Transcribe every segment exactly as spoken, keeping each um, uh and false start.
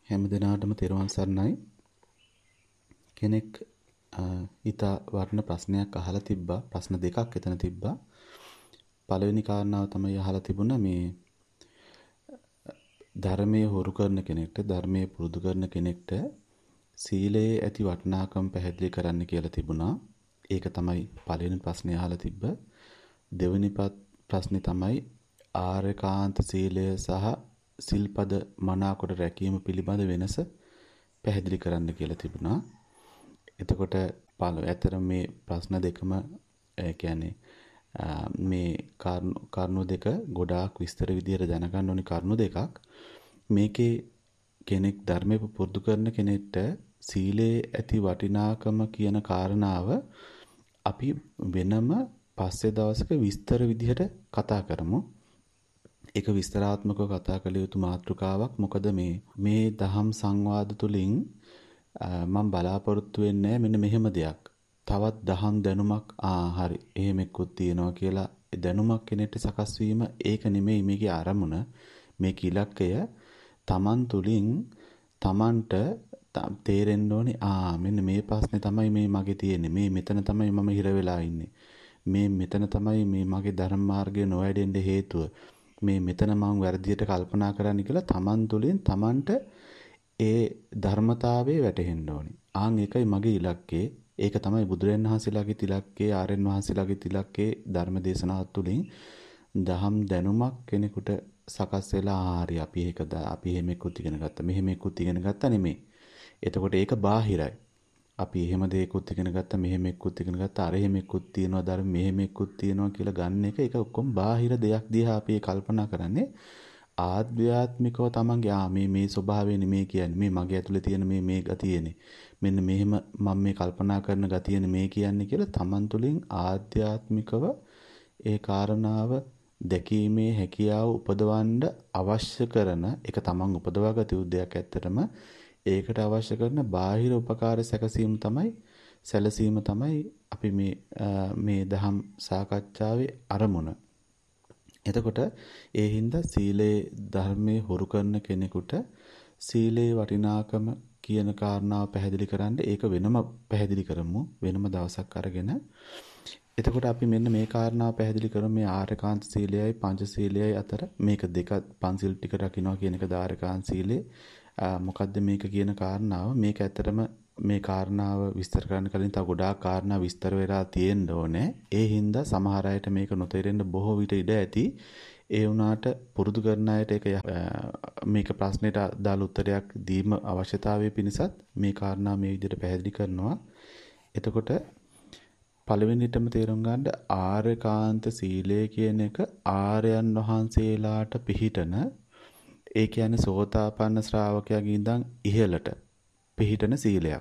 හැම දිනාටම තෙරුවන් සරණයි. කෙනෙක් ඊට වර්ණ ප්‍රශ්නයක් අහලා තිබ්බා. ප්‍රශ්න දෙකක් එතන තිබ්බා. පළවෙනි කාරණාව තමයි අහලා තිබුණා මේ ධර්මයේ හොරු කරන කෙනෙක්ට, ධර්මයේ පුරුදු කරන කෙනෙක්ට සීලයේ ඇති වටිනාකම පැහැදිලි කරන්න කියලා තිබුණා. ඒක තමයි පළවෙනි ප්‍රශ්නේ අහලා තිබ්බ. දෙවෙනි ප්‍රශ්නේ තමයි ආර්යකාන්ත සීලය සහ සිල්පද මනාකොට රැකීම පිළිබඳ වෙනස පැහැදිලි කරන්න කියලා තිබුණා. එතකොට පළවෙනි ඇතර මේ ප්‍රශ්න දෙකම ඒ කියන්නේ මේ කරුණු දෙක ගොඩාක් විස්තර විදිහට දැනගන්න ඕනි කරුණු දෙකක්. මේකේ කෙනෙක් ධර්මය පුරුදු කරන කෙනෙක්ට සීලේ ඇති වටිනාකම කියන කාරණාව අපි වෙනම පස්සේ දවසක විස්තර විදිහට කතා කරමු. ඒක විස්තරාත්මකව කතා කළ යුතු මාතෘකාවක්. මොකද මේ මේ දහම් සංවාද තුලින් මම බලාපොරොත්තු වෙන්නේ මෙන්න මෙහෙම දෙයක්. තවත් දහම් දැනුමක් ආ හරි එහෙම එක්කුත් තියෙනවා කියලා දැනුමක් කෙනෙක්ට සකස් වීම ඒක නෙමෙයි මේකේ අරමුණ. මේක ඉලක්කය තමන් තුලින් තමන්ට තේරෙන්න ඕනේ ආ මෙන්න මේ ප්‍රශ්නේ තමයි මේ මගේ තියෙන්නේ. මේ මෙතන තමයි මම හිර වෙලා ඉන්නේ. මේ මෙතන තමයි මේ මගේ ධර්ම මාර්ගය නොවැඩෙන්න හේතුව. මේ මෙතන මම වැරදියට කල්පනා කරන්න කියලා තමන් තුළින් තමන්ට ඒ ධර්මතාවයේ වැටහෙන්න ඕනේ. ආන් ඒකයි මගේ ඉලක්කය. ඒක තමයි බුදුරජාණන් වහන්සේලාගේ ඉලක්කය, ආර්යයන් වහන්සේලාගේ ඉලක්කය ධර්ම දේශනාව තුළින් දහම් දැනුමක් කෙනෙකුට සකස් වෙලා හරි අපි ඒක අපි එහෙම එක්කුත් ඉගෙන ගත්තා. මෙහෙම එක්කුත් ඉගෙන ගත්තා නෙමෙයි. එතකොට ඒක බාහිරයි. අපි එහෙම දෙයක්කුත් ඉගෙන ගත්තා, මෙහෙම එක්කුත් ඉගෙන ගත්තා, අර එහෙම එක්කුත් තියනවා, ධර්ම මෙහෙම එක්කුත් තියනවා කියලා ගන්න එක ඒක ඔක්කොම බාහිර දෙයක් දිහා අපි කල්පනා කරන්නේ. ආධ්‍යාත්මිකව තමන්ගේ ආ මේ මේ ස්වභාවය නෙමේ කියන්නේ. මේ මගේ ඇතුලේ තියෙන මේ මේ ගතියනේ. මෙන්න මෙහෙම මම මේ කල්පනා කරන ගතියනේ මේ කියන්නේ කියලා තමන් තුළින් ආධ්‍යාත්මිකව ඒ කාරණාව දැකීමේ හැකියාව උපදවන්න අවශ්‍ය කරන එක තමන් උපදවාගත යුතු දෙයක්. ඇත්තටම ඒකට අවශ්‍ය කරන බාහිර උපකාර සැකසීම තමයි සැලසීම තමයි අපි මේ මේ දහම් සාකච්ඡාවේ අරමුණ. එතකොට ඒ හින්දා සීලේ ධර්මයේ හොරු කරන කෙනෙකුට සීලේ වටිනාකම කියන කාරණාව පැහැදිලි කරන්න ඒක වෙනම පැහැදිලි කරමු වෙනම දවසක් අරගෙන. එතකොට අපි මෙන්න මේ කාරණාව පැහැදිලි කරමු. මේ ආර්යකාන්ත සීලයයි පංච සීලයයි අතර මේක දෙක පන්සිල් ටික රකින්නවා කියන එක ආර්යකාන්ත සීලය. මොකද්ද මේක කියන කාරණාව? මේක ඇත්තටම මේ කාරණාව විස්තර කරන්න කලින් තව ගොඩාක් කාරණා විස්තර වෙලා තියෙන්න ඕනේ. ඒ හින්දා සමහර අයට මේක නොතේරෙන්න බොහෝ විට ඉඩ ඇති. ඒ වුණාට පුරුදු කරන අයට ඒක මේක ප්‍රශ්නෙට දාල උත්තරයක් දීම අවශ්‍යතාවය පිණිසත් මේ කාරණා මේ විදිහට පැහැදිලි කරනවා. එතකොට පළවෙනිටම තේරුම් ගන්න ආර්යකාන්ත සීලය කියන එක ආර්යයන් වහන්සේලාට පිහිටන ඒ කියන්නේ සෝතාපන්න ශ්‍රාවකයාගේ ඉඳන් ඉහළට පිහිටන සීලයක්.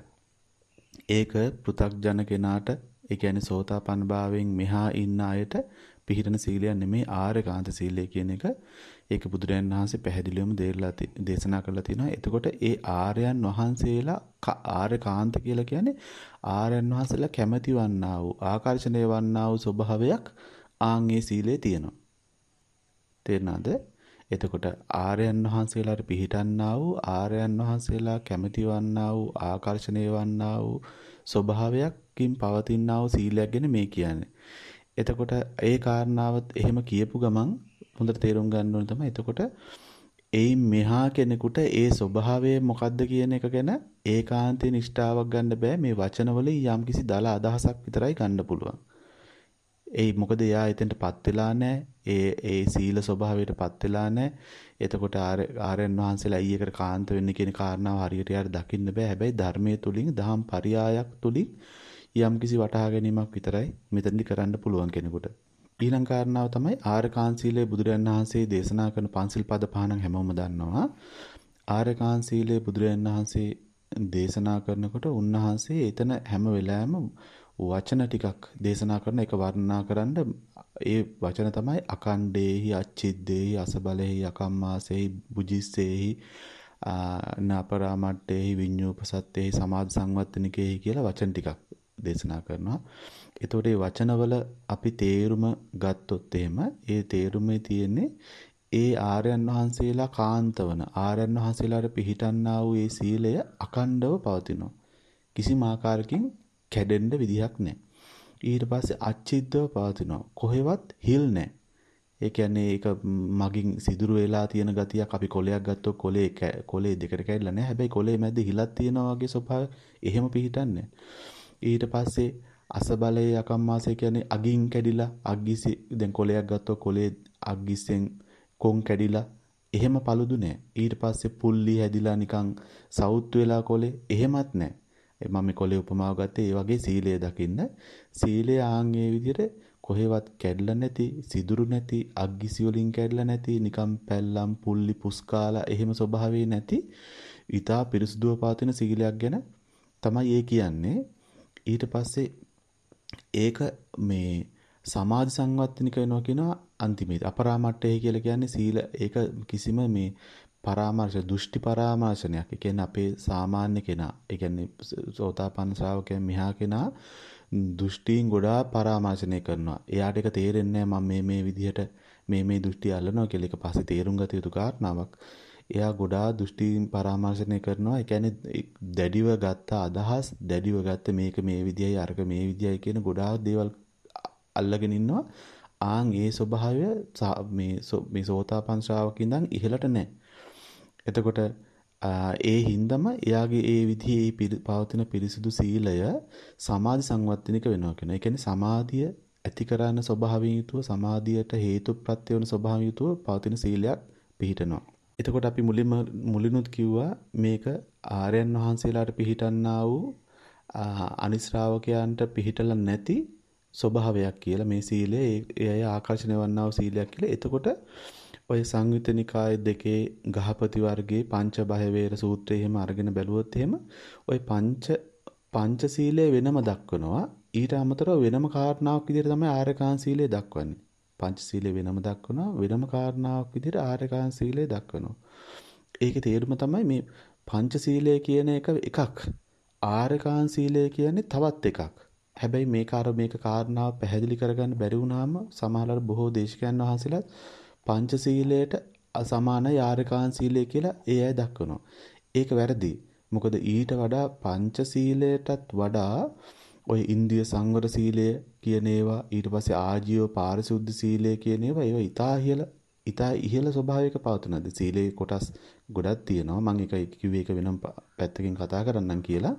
ඒක පෘථග්ජන කෙනාට ඒ කියන්නේ සෝතාපන්න භාවයෙන් මෙහා ඉන්න අයට පිහිටන සීලයක් නෙමෙයි ආර්යකාන්ත සීලය කියන එක. ඒක බුදුරජාණන් වහන්සේ පැහැදිලිවම දෙලා දේශනා කරලා තිනවා. එතකොට ඒ ආර්යයන් වහන්සේලා ආර්යකාන්ත කියලා කියන්නේ ආර්යයන් වහන්සේලා කැමැති වන්නා වූ ආකර්ෂණය වන්නා වූ ස්වභාවයක් ආන් ඒ සීලේ තියෙනවා. තේරෙනවද? එතකොට ආර්යයන් වහන්සේලාට පිහිටන්නා වූ ආර්යයන් වහන්සේලා කැමති වන්නා වූ ආකර්ෂණීය වන්නා වූ ස්වභාවයකින් පවතිනා වූ සීලයක් ගැන මේ කියන්නේ. එතකොට ඒ කාරණාවත් එහෙම කියපු ගමන් හොඳට තේරුම් ගන්න ඕනේ තමයි. එතකොට එයින් මෙහා කෙනෙකුට ඒ ස්වභාවය මොකද්ද කියන එක ගැන ඒකාන්තේ නිෂ්ඨාවක් ගන්න බෑ. මේ වචනවලින් යම්කිසි දල අදහසක් විතරයි ගන්න පුළුවන්. ඒ මොකද එයා එතෙන්ටපත් වෙලා නැහැ. ඒ ඒ සීල ස්වභාවයටපත් වෙලා නැහැ. එතකොට ආර්යයන් වහන්සේලා ඊයකට කාන්ත වෙන්නේ කියන කාරණාව හරියට යාර දකින්න බෑ. හැබැයි ධර්මයේ තුලින් දහම් පරයායක් තුලින් යම්කිසි වටහා ගැනීමක් විතරයි මෙතනදි කරන්න පුළුවන් කෙනෙකුට. ඊළඟ කාරණාව තමයි ආර්යකාන්ත සීලය බුදුරජාණන් වහන්සේ දේශනා කරන පන්සිල් පද පහනම් හැමෝම දන්නවා. ආර්යකාන්ත සීලය බුදුරජාණන් වහන්සේ දේශනා කරනකොට උන්වහන්සේ එතන හැම වෙලාවෙම වචන ටිකක් දේශනා කරන එක වර්ණනා කරන්න ඒ වචන තමයි අකණ්ඩේහි අච්චිද්දේහි අසබලෙහි අකම්මාසෙහි බුජිස්සේහි නාපරාමට්ටේහි විඤ්ඤූපසත්තේහි සමාධි සංවත්තනිකේහි කියලා වචන ටිකක් දේශනා කරනවා. එතකොට මේ වචනවල අපි තේරුම ගත්තොත් එහෙම ඒ තේරුමේ තියෙන්නේ ඒ ආර්යයන් වහන්සේලා කාන්තවන ආර්යයන් වහන්සේලාට පිහිටන්නා වූ ඒ සීලය අඛණ්ඩව පවතිනවා. කිසිම ආකාරයකින් කැඩෙන්න විදිහක් නැහැ. ඊට පස්සේ අච්චිද්දව පවතිනවා. කොහෙවත් හිල් නැහැ. ඒ කියන්නේ ඒක මගින් සිදුරු වෙලා තියෙන ගතියක් අපි කොලයක් ගත්තොත් කොලේ කොලේ දෙකට කැඩලා නැහැ. හැබැයි කොලේ මැද හිලක් තියෙනවා වගේ ස්වභාවය එහෙම පිහිටන්නේ. ඊට පස්සේ අසබලයේ අකම්මාසය කියන්නේ අගින් කැඩිලා අග්ගිසි දැන් කොලයක් ගත්තොත් කොලේ අග්ගිස්සෙන් කොන් කැඩිලා එහෙම paludu නැහැ. ඊට පස්සේ පුල්ලි හැදිලා නිකන් සවුත් වෙලා කොලේ එහෙමත් නැහැ. මම මේ කොලේ උපමාව ගත්තේ ඒ වගේ සීලය දකින්න. සීලය ආන්ගේ විදිහට කොහෙවත් කැඩලා නැති, සිදුරු නැති, අග්ගිසි වලින් කැඩලා නැති, නිකම් පැල්ලම් පුල්ලි පුස්කාලා එහෙම ස්වභාවයේ නැති, ඊටා පිරිසුදුව පවතින සීලයක් ගැන තමයි ඒ කියන්නේ. ඊට පස්සේ ඒක මේ සමාධි සංවත්තනික වෙනවා කියනවා අන්තිමේදී. අපරාමට්ඨය කියලා කියන්නේ සීල ඒක කිසිම මේ පරාමර්ශ දෘෂ්ටි පරාමර්ශනයක්. ඒ කියන්නේ අපේ සාමාන්‍ය කෙනා, ඒ කියන්නේ සෝතාපන්න ශ්‍රාවකයන් මෙහා කෙනා දෘෂ්ටීන් ගොඩාක් පරාමර්ශනය කරනවා. එයාට ඒක තේරෙන්නේ නැහැ මම මේ මේ විදිහට මේ මේ දෘෂ්ටි අල්ලනවා කියලා. ඒක පස්සේ තේරුම් ගත යුතු කාරණාවක්. එයා ගොඩාක් දෘෂ්ටීන් පරාමර්ශනය කරනවා. ඒ කියන්නේ දැඩිව ගත්ත අදහස්, දැඩිව ගත්ත මේක මේ විදියයි අරක මේ විදියයි කියන ගොඩාක් දේවල් අල්ලගෙන ඉන්නවා. ආන් ඒ ස්වභාවය මේ මේ සෝතාපන්න ශ්‍රාවකින් ඉඳන් ඉහළට නැහැ. එතකොට ඒ හින්දම එයාගේ ඒ විදිහේ පවතින පිරිසිදු සීලය සමාධි සංවත්තනික වෙනවා කියනවා. ඒ කියන්නේ සමාධිය ඇති කරන ස්වභාවයෙන් යුතුව සමාධියට හේතු ප්‍රත්‍ය වෙන ස්වභාවයෙන් යුතුව පවතින සීලයක් පිහිටනවා. එතකොට අපි මුලින්ම මුලිනුත් කිව්වා මේක ආර්යයන් වහන්සේලාට පිහිටන්නා වූ අනිශ්‍රාවකයන්ට පිහිටලා නැති ස්වභාවයක් කියලා මේ සීලය ඒ අය ආකර්ෂණය වන්නා වූ සීලයක් කියලා. එතකොට ඔය සංයුත්ත නිකාය දෙකේ ගහපති වර්ගයේ පංච බය වේර සූත්‍රය එහෙම අරගෙන බැලුවොත් එහෙම ඔය පංච පංච සීලය වෙනම දක්වනවා. ඊට අමතරව වෙනම කාරණාවක් විදිහට තමයි ආර්යකාන් සීලය දක්වන්නේ. පංච සීලය වෙනම දක්වනවා, වෙනම කාරණාවක් විදිහට ආර්යකාන් සීලය දක්වනවා. ඒකේ තේරුම තමයි මේ පංච සීලය කියන එක එකක්. ආර්යකාන් සීලය කියන්නේ තවත් එකක්. හැබැයි මේක අර මේක කාරණාව පැහැදිලි කරගන්න බැරි වුණාම සමහරවල් බොහෝ දේශකයන් වහන්සේලා පංචශීලයට සමාන ආර්යකාන් සීලය කියලා ඒ අය දක්වනවා. ඒක වැරදි. මොකද ඊට වඩා පංචශීලයටත් වඩා ඔය ඉන්ද්‍රිය සංවර සීලය කියන ඒවා ඊට පස්සේ ආජීව පාරිශුද්ධ සීලය කියන ඒවා ඒවා ඊටා ඉහළ ඊටා ඉහළ ස්වභාවයක පවතුනද සීලේ කොටස් ගොඩක් තියෙනවා. මම ඒක කිව්වේ ඒක වෙනම පැත්තකින් කතා කරන්නම් කියලා.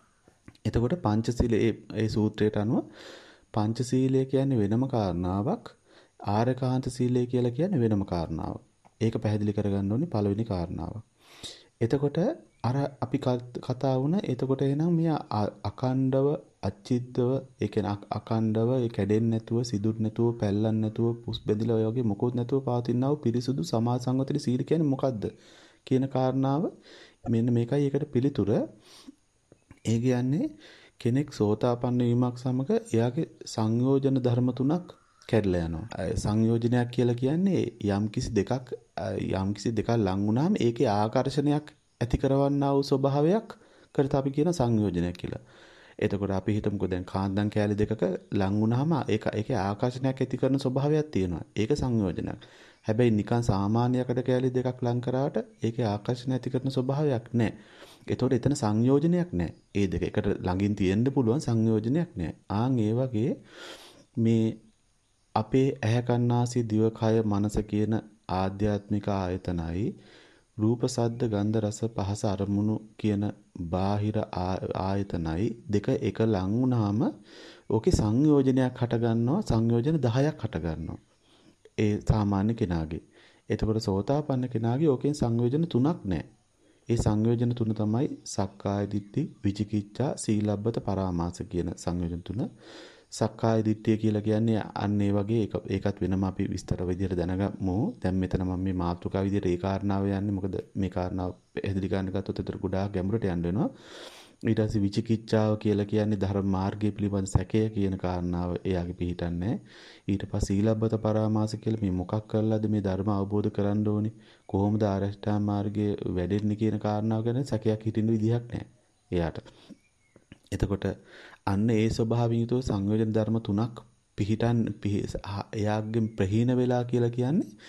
එතකොට පංචශීලයේ ඒ සූත්‍රයට අනුව පංචශීලය කියන්නේ වෙනම කාරණාවක්. ආරකාන්ත සීලය කියලා කියන්නේ වෙනම කාරණාවක්. ඒක පැහැදිලි කරගන්න ඕනේ පළවෙනි කාරණාව. එතකොට අර අපි කතා වුණ එතකොට එහෙනම් මේ අකණ්ඩව අච්චිද්දව ඒ කියන්නේ අකණ්ඩව ඒ කැඩෙන්නේ නැතුව සිදුරු නැතුව පැල්ලන්නේ නැතුව පුස් බැඳිලා ඔය වගේ මොකොත් නැතුව පවතිනා වූ පිරිසුදු සමාධි සංවත්තන සීල කියන්නේ මොකද්ද කියන කාරණාව මෙන්න මේකයි ඒකට පිළිතුර. ඒ කියන්නේ කෙනෙක් සෝතාපන්න වීමක් සමග එයාගේ සංයෝජන ධර්ම තුනක් කැඩලා යනවා. සංයෝජනයක් කියලා කියන්නේ යම්කිසි දෙකක් යම්කිසි දෙකක් ලං වුණාම ඒකේ ආකර්ෂණයක් ඇති කරවන්නා වූ ස්වභාවයක් කරත අපි කියන සංයෝජනයක් කියලා. එතකොට අපි හිතමුකෝ දැන් කාන්දම් කෑලි දෙකක ලං වුණාම ඒක ඒකේ ආකර්ෂණයක් ඇති කරන ස්වභාවයක් තියෙනවා. ඒක සංයෝජනයක්. හැබැයි නිකන් සාමාන්‍යයකට කෑලි දෙකක් ලං කරාට ඒකේ ආකර්ෂණ ඇති කරන ස්වභාවයක් නැහැ. එතකොට එතන සංයෝජනයක් නැහැ. ඒ දෙක එකට ළඟින් තියෙන්න පුළුවන් සංයෝජනයක් නැහැ. ආන් ඒ වගේ මේ අපේ ඇහැ කන්නාසි දිව කය මනස කියන ආධ්‍යාත්මික ආයතනයි රූප සද්ද ගන්ධ රස පහස අරමුණු කියන බාහිර ආයතනයි දෙක එක ලං වුණාම ඕකේ සංයෝජනයක් හට ගන්නවා. සංයෝජන දහයක් හට ගන්නවා ඒ සාමාන්‍ය කෙනාගේ. එතකොට සෝතාපන්න කෙනාගේ ඕකෙන් සංයෝජන තුනක් නැහැ. ඒ සංයෝජන තුන තමයි සක්කාය දිට්ඨි, විචිකිච්ඡා, සීලබ්බත පරාමාස කියන සංයෝජන තුන. සක්කාය දිට්ඨිය කියලා කියන්නේ අන්න ඒ වගේ ඒකත් වෙනම අපි විස්තර විදිහට දැනගමු. දැන් මෙතන මම මේ මාතෘකාව විදිහට ඒ කාරණාව යන්නේ මොකද මේ කාරණාව පැහැදිලි කරන්න ගත්තොත් ඒතර ගොඩාක් ගැඹුරට යන්න වෙනවා. ඊට පස්සේ විචිකිච්ඡාව කියලා කියන්නේ ධර්ම මාර්ගය පිළිබඳ සැකය කියන කාරණාව එයාගේ පිළිහිටන්නේ. ඊට පස්සේ සීලබ්බත පරාමාස කියලා මේ මොකක් කරලාද මේ ධර්ම අවබෝධ කරගන්න ඕනේ කොහොමද ආරෂ්ඨා මාර්ගයේ වැඩෙන්නේ කියන කාරණාව ගැන සැකයක් හිටින්න විදිහක් නැහැ එයාට. එතකොට අන්න ඒ ස්වභාවයෙන් යුතුව සංයෝජන ධර්ම තුනක් පිහිටන් එයාගෙන් ප්‍රහීන වෙලා කියලා කියන්නේ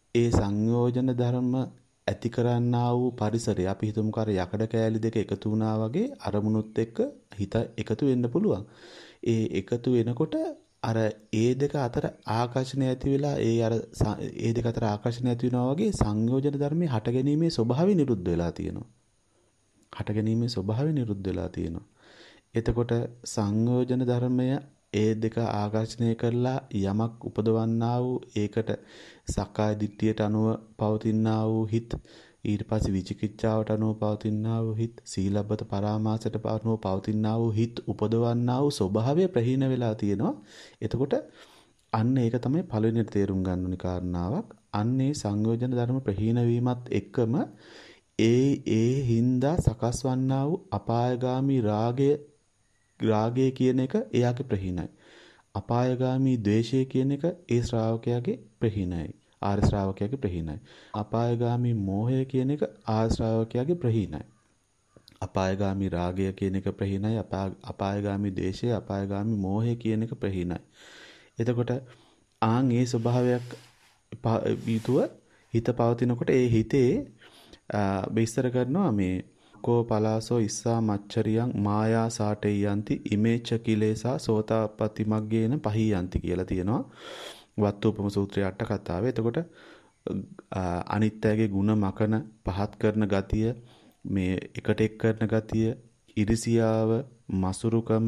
ඒ සංයෝජන ධර්ම ඇති කරන්නා වූ පරිසරය අපි හිතමු කර යකඩ කෑලි දෙක එකතු වුණා වගේ අරමුණුත් එක්ක හිත එකතු වෙන්න පුළුවන්. ඒ එකතු වෙනකොට අර ඒ දෙක අතර ආකර්ෂණය ඇති වෙලා ඒ අර ඒ දෙක අතර ආකර්ෂණය ඇති වෙනවා වගේ සංයෝජන ධර්මයේ හට ගැනීමේ ස්වභාවය නිරුද්ධ වෙලා තියෙනවා. හට ගැනීමේ ස්වභාවය නිරුද්ධ වෙලා තියෙනවා. එතකොට සංයෝජන ධර්මය ඒ දෙක ආකර්ෂණය කරලා යමක් උපදවන්නා වූ ඒකට සක්කාය දිට්ඨියට අනුව පවතිනා වූ හිත් ඊට පස්සේ විචිකිච්ඡාවට අනුව පවතිනා වූ හිත් සීලබ්බත පරාමාසයට අනුව පවතිනා වූ හිත් උපදවන්නා වූ ස්වභාවය ප්‍රහීන වෙලා තියෙනවා. එතකොට අන්න ඒක තමයි පළවෙනි තේරුම් ගන්න ඕනි කාරණාවක්. අන්නේ සංයෝජන ධර්ම ප්‍රහීන වීමත් එක්කම ඒ ඒ හින්දා සකස් වන්නා වූ අපායগামী රාගය රාගය කියන එක එයාගේ ප්‍රහීනයි. අපායগামী ද්වේෂය කියන එක ඒ ශ්‍රාවකයාගේ ප්‍රහීනයි. ආර්ය ශ්‍රාවකයාගේ ප්‍රහීනයි. අපායগামী මෝහය කියන එක ආර්ය ශ්‍රාවකයාගේ ප්‍රහීනයි. අපායগামী රාගය කියන එක ප්‍රහීනයි. අපායগামী ද්වේෂය, අපායগামী මෝහය කියන එක ප්‍රහීනයි. එතකොට ආන් ඒ ස්වභාවයක් යුතුව හිත පවතිනකොට ඒ හිතේ විස්තර කරනවා මේ කෝ පලාසෝ ඉස්සා මච්චරියං මායා සාටේයන්ති ඉමේච්ඡ කිලේසා සෝතාපට්ටි මග්ගේන පහියන්ති කියලා තියෙනවා වත්තුපම සූත්‍රයේ අට කතාවේ. එතකොට අනිත්‍යයේ ಗುಣ මකන පහත් කරන ගතිය, මේ එකට එක් කරන ගතිය, ඉරිසියාව, මසුරුකම,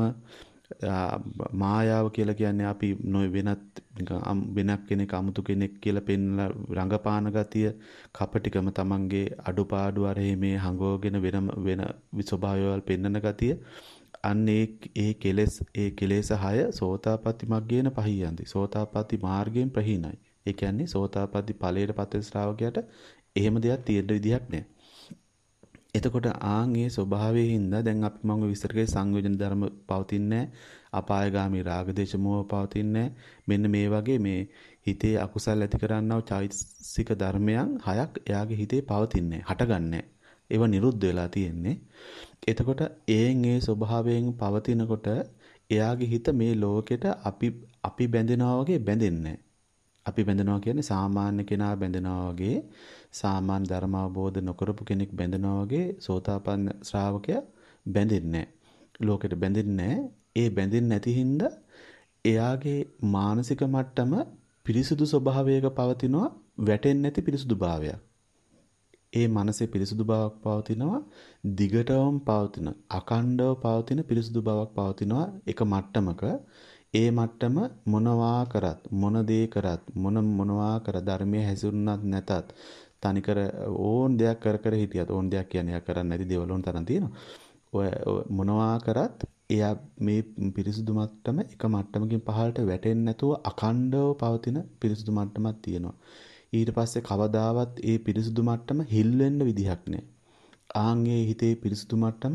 මායාව කියලා කියන්නේ අපි නොයි වෙනත් වෙනක් කෙනෙක් අමුතු කෙනෙක් කියලා පෙන්ලා රංගපාන ගතිය, කපටිකම, තමන්ගේ අඩුපාඩු අරෙහි මේ හංගෝගෙන වෙන වෙන ස්වභාවයවල් පෙන්වන ගතිය. අන්න ඒ ඒ කෙලෙස් ඒ කෙලෙස හය සෝතාපට්ටි මග්ගේන පහියන්ති. සෝතාපට්ටි මාර්ගයෙන් ප්‍රහීනයි. ඒ කියන්නේ සෝතාපට්ටි ඵලයට පත් ශ්‍රාවකයාට එහෙම දෙයක් තියෙන්න විදිහක් නැහැ. එතකොට ආන් ඒ ස්වභාවයෙන් හින්දා දැන් අපි මම විස්තර කරේ සංයෝජන ධර්ම පවතින්නේ අපායগামী රාගදේශ මොහ පවතින්නේ මෙන්න මේ වගේ මේ හිතේ අකුසල් ඇති කරන්නා වූ චෛතසික ධර්මයන් හයක් එයාගේ හිතේ පවතින්නේ හටගන්නේ ඒව නිරුද්ධ වෙලා තියෙන්නේ. එතකොට ඒන් ඒ ස්වභාවයෙන් පවතිනකොට එයාගේ හිත මේ ලෝකෙට අපි අපි බැඳෙනවා වගේ බැඳෙන්නේ අපි බැඳෙනවා කියන්නේ සාමාන්‍ය කෙනා බැඳෙනවා වගේ, සාමාන්‍ය ධර්ම අවබෝධ නොකරපු කෙනෙක් බැඳෙනවා වගේ සෝතාපන්න ශ්‍රාවකයා බැඳෙන්නේ නැහැ. ලෝකෙට බැඳෙන්නේ නැහැ. ඒ බැඳෙන්නේ නැති හින්දා එයාගේ මානසික මට්ටම පිරිසුදු ස්වභාවයක පවතිනවා, වැටෙන්නේ නැති පිරිසුදු භාවයක්. ඒ මනසේ පිරිසුදු බවක් පවතිනවා, දිගටම පවතින, අකණ්ඩව පවතින පිරිසුදු බවක් පවතිනවා එක මට්ටමක. ඒ මට්ටම මොනවා කරත්, මොන දේ කරත්, මොන මොනවා කර ධර්මයේ හැසිරුණත් නැතත්, තනිකර ඕන් දෙයක් කර කර හිටියත්, ඕන් දෙයක් කියන්නේ යා කරන්නේ නැති දේවල් ඕන තරම් තියෙනවා. ඔය මොනවා කරත් එයා මේ පිරිසුදු මට්ටම එක මට්ටමකින් පහළට වැටෙන්නේ නැතුව අඛණ්ඩව පවතින පිරිසුදු මට්ටමක් තියෙනවා. ඊට පස්සේ කවදාවත් ඒ පිරිසුදු මට්ටම හිල් වෙන්න විදිහක් නැහැ. ආන්ගේ හිතේ පිරිසුදු මට්ටම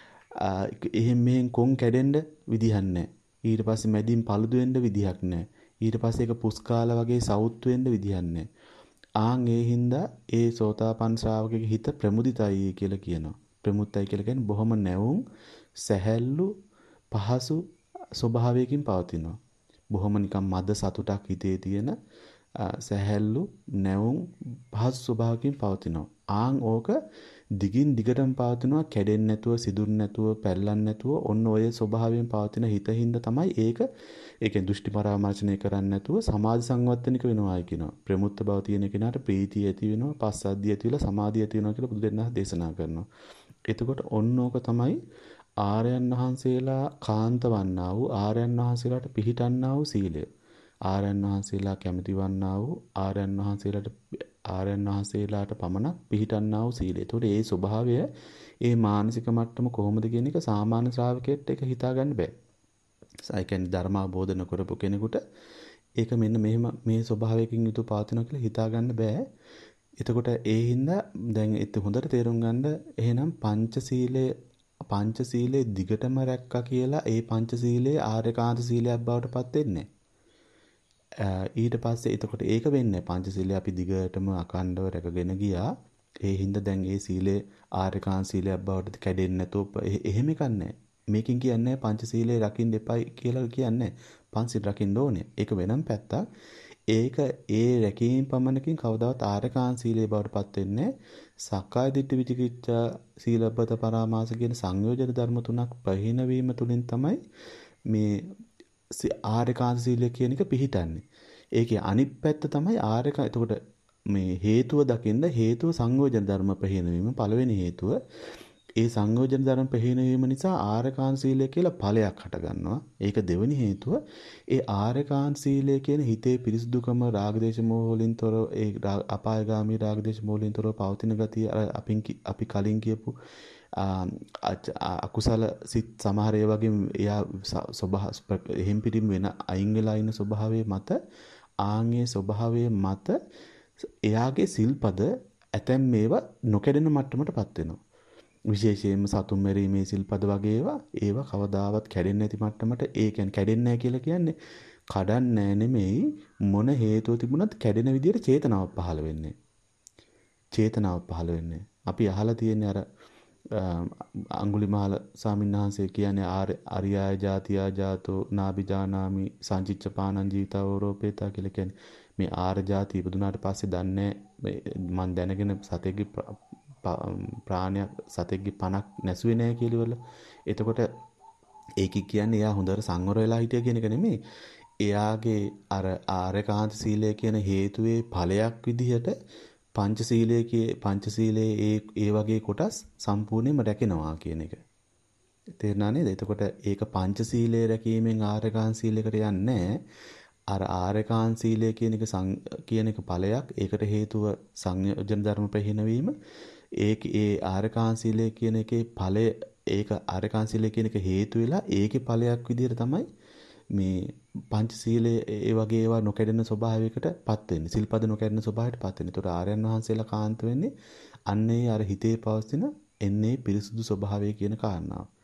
එහෙම මෙහෙන් කොන් කැඩෙන්න විදිහක් නැහැ. ඊට පස්සේ මැදින් paludu වෙන්න විදිහක් නැහැ. ඊට පස්සේ ඒක පුස්කාලා වගේ සවුත් වෙන්න විදිහක් නැහැ. ආන් ඒ හින්දා ඒ සෝතාපන්න ශ්‍රාවකගේ හිත ප්‍රමුදිතයි කියලා කියනවා. ප්‍රමුත්තයි කියලා කියන්නේ බොහොම නැවුම්, සැහැල්ලු, පහසු ස්වභාවයකින් පවතිනවා. බොහොම නිකම් මද සතුටක් හිතේ තියෙන සැහැල්ලු, නැවුම්, පහසු ස්වභාවයකින් පවතිනවා. ආන් ඕක දිගින් දිගටම පවතිනවා, කැඩෙන්නේ නැතුව, සිදුන්නේ නැතුව, පැල්ලන්නේ නැතුව ඔන්න ඔය ස්වභාවයෙන් පවතින හිතින්ද තමයි ඒක ඒකෙන් දෘෂ්ටි පරාමර්ශනය කරන්නේ නැතුව සමාධි සංවර්ධනික වෙනවායි කියනවා. ප්‍රමුත්ත බව තියෙන කෙනාට ප්‍රීතිය ඇති වෙනවා, පස්සද්ධිය ඇති වෙලා සමාධිය ඇති වෙනවා කියලා බුදුරජාණන් දේශනා කරනවා. එතකොට ඔන්න ඕක තමයි ආර්යයන් වහන්සේලා කාන්ත වන්නා වූ, ආර්යයන් වහන්සේලාට පිහිටන්නා වූ සීලය. ආර්යයන් වහන්සේලා කැමති වන්නා වූ, ආර්යයන් වහන්සේලාට ආර්යයන් වහන්සේලාට පමණක් පිහිටන්නා වූ සීලය. ඒතකොට ඒ ස්වභාවය, ඒ මානසික මට්ටම කොහොමද කියන එක සාමාන්‍ය ශ්‍රාවකයෙක්ට ඒක හිතා ගන්න බෑ. ඒ කියන්නේ ධර්ම අවබෝධ නොකරපු කෙනෙකුට ඒක මෙන්න මෙහෙම මේ ස්වභාවයකින් යුතු පවතිනවා කියලා හිතා ගන්න බෑ. එතකොට ඒ හින්දා දැන් ඒත් හොඳට තේරුම් ගන්න එහෙනම් පංචශීලයේ පංචශීලයේ දිගටම රැක්කා කියලා ඒ පංචශීලයේ ආර්යකාන්ත සීලයක් බවට පත් වෙන්නේ. ඊට පස්සේ එතකොට ඒක වෙන්නේ පංචශීලයේ අපි දිගටම අකණ්ඩව රැකගෙන ගියා. ඒ හින්දා දැන් ඒ සීලේ ආර්යකාන්ත සීලයක් බවට කැඩෙන්නේ නැතුව එහෙම එකක් නැහැ. මේකෙන් කියන්නේ පංචශීලයේ රකින්න එපයි කියලා කියන්නේ. පංචශීල රකින්න ඕනේ. ඒක වෙනම පැත්තක්. ඒක ඒ රැකීම පමණකින් කවදාවත් ආරකාන් සීලේ බවට පත් වෙන්නේ සක්කාය දිට්ඨි විචිකිච්ඡා සීලබ්බත පරාමාස කියන සංයෝජන ධර්ම තුනක් ප්‍රහීන වීම තුලින් තමයි මේ ආරකාන් සීලය කියන එක පිහිටන්නේ. ඒකේ අනිත් පැත්ත තමයි ආරක. එතකොට මේ හේතුව දකින්න හේතුව සංයෝජන ධර්ම ප්‍රහීන වීම පළවෙනි හේතුව. ඒ සංයෝජන ධර්ම ප්‍රහීන වීම නිසා ආරකාන් සීලය කියලා ඵලයක් හට ගන්නවා. ඒක දෙවෙනි හේතුව. ඒ ආරකාන් සීලය කියන හිතේ පිරිසුදුකම රාගදේශ මොහ වලින් තොර ඒ අපායගාමී රාගදේශ මොහ වලින් තොරව පවතින ගතිය අපි අපි කලින් කියපු අකුසල සිත් සමහර ඒ වගේ එයා ස්වභාව එහෙම් පිටින් වෙන අයින් වෙලා ඉන්න ස්වභාවයේ මත ආන්ගේ ස්වභාවයේ මත එයාගේ සිල්පද ඇතැම් මේවා නොකැඩෙන මට්ටමටපත් වෙනවා. විශේෂයෙන්ම සතුන් මැරීමේ සිල්පද වගේ ඒවා ඒවා කවදාවත් කැඩෙන්නේ නැති මට්ටමට ඒ කියන්නේ කැඩෙන්නේ නැහැ කියලා කියන්නේ කඩන්නේ නෙමෙයි මොන හේතුව තිබුණත් කැඩෙන විදිහට චේතනාවක් පහළ වෙන්නේ. චේතනාවක් පහළ වෙන්නේ. අපි අහලා තියෙන්නේ අර අඟුලිමාල ස්වාමීන් වහන්සේ කියන්නේ ආර්යය ජාතියා ජාතෝ නාබිජානාමි සංචිච්ච පානං ජීවිතවරෝපේතා කියලා කියන්නේ මේ ආර්ය ජාතිය ඉපදුනාට පස්සේ දන්නේ මන් දැනගෙන සතෙක්ගේ ප්‍රාණයක් සතෙක්ගේ පණක් නැසුවේ නැහැ කියලා ඉවරලා. එතකොට ඒක කියන්නේ එයා හොඳට සංවර වෙලා හිටිය කියන එක නෙමෙයි. එයාගේ අර ආරකාන්ත සීලය කියන හේතුවේ ඵලයක් විදිහට පංචශීලයේ පංචශීලයේ ඒ ඒ වගේ කොටස් සම්පූර්ණයෙන්ම රැකෙනවා කියන එක. තේරුණා නේද? එතකොට ඒක පංචශීලයේ රැකීමෙන් ආරකාන් සීලයකට යන්නේ අර ආරකාන් සීලය කියන එක කියන එක ඵලයක්. ඒකට හේතුව සංයෝජන ධර්ම ප්‍රහීන වීම. ඒක ඒ ආරකාන් සීලය කියන එකේ ඵලය ඒක ආරකාන් සීලය කියන එක හේතු වෙලා ඒකේ ඵලයක් විදිහට තමයි මේ පංචශීලයේ ඒ වගේ ඒවා නොකැඩෙන ස්වභාවයකටපත් වෙන්නේ. සිල්පද නොකැඩෙන ස්වභාවයටපත් වෙන්නේ. ඒතකොට ආර්යයන් වහන්සේලා කාන්ත වෙන්නේ අන්නේ අර හිතේ පවස්තින එන්නේ පිරිසුදු ස්වභාවය කියන කාරණාව.